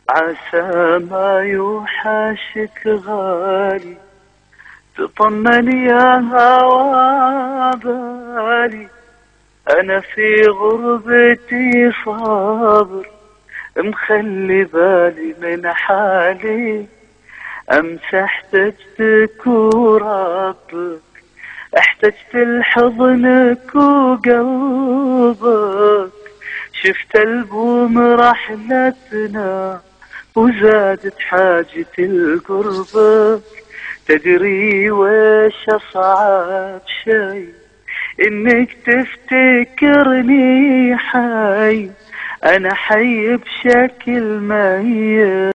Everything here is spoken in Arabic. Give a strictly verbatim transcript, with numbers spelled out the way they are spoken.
عسى ما يوحشك غالي، تطمن يا هوى بالي. أنا في غربتي صابر، مخلي بالي من حالي. أمس احتجتك وربك، احتجت لحضنك وقلبك. شفت البوم رحلتنا وزادت حاجتي لقربك. تدري ويش أصعب شي؟ إنك تفتكرني حي، أنا حي بشكل ميت.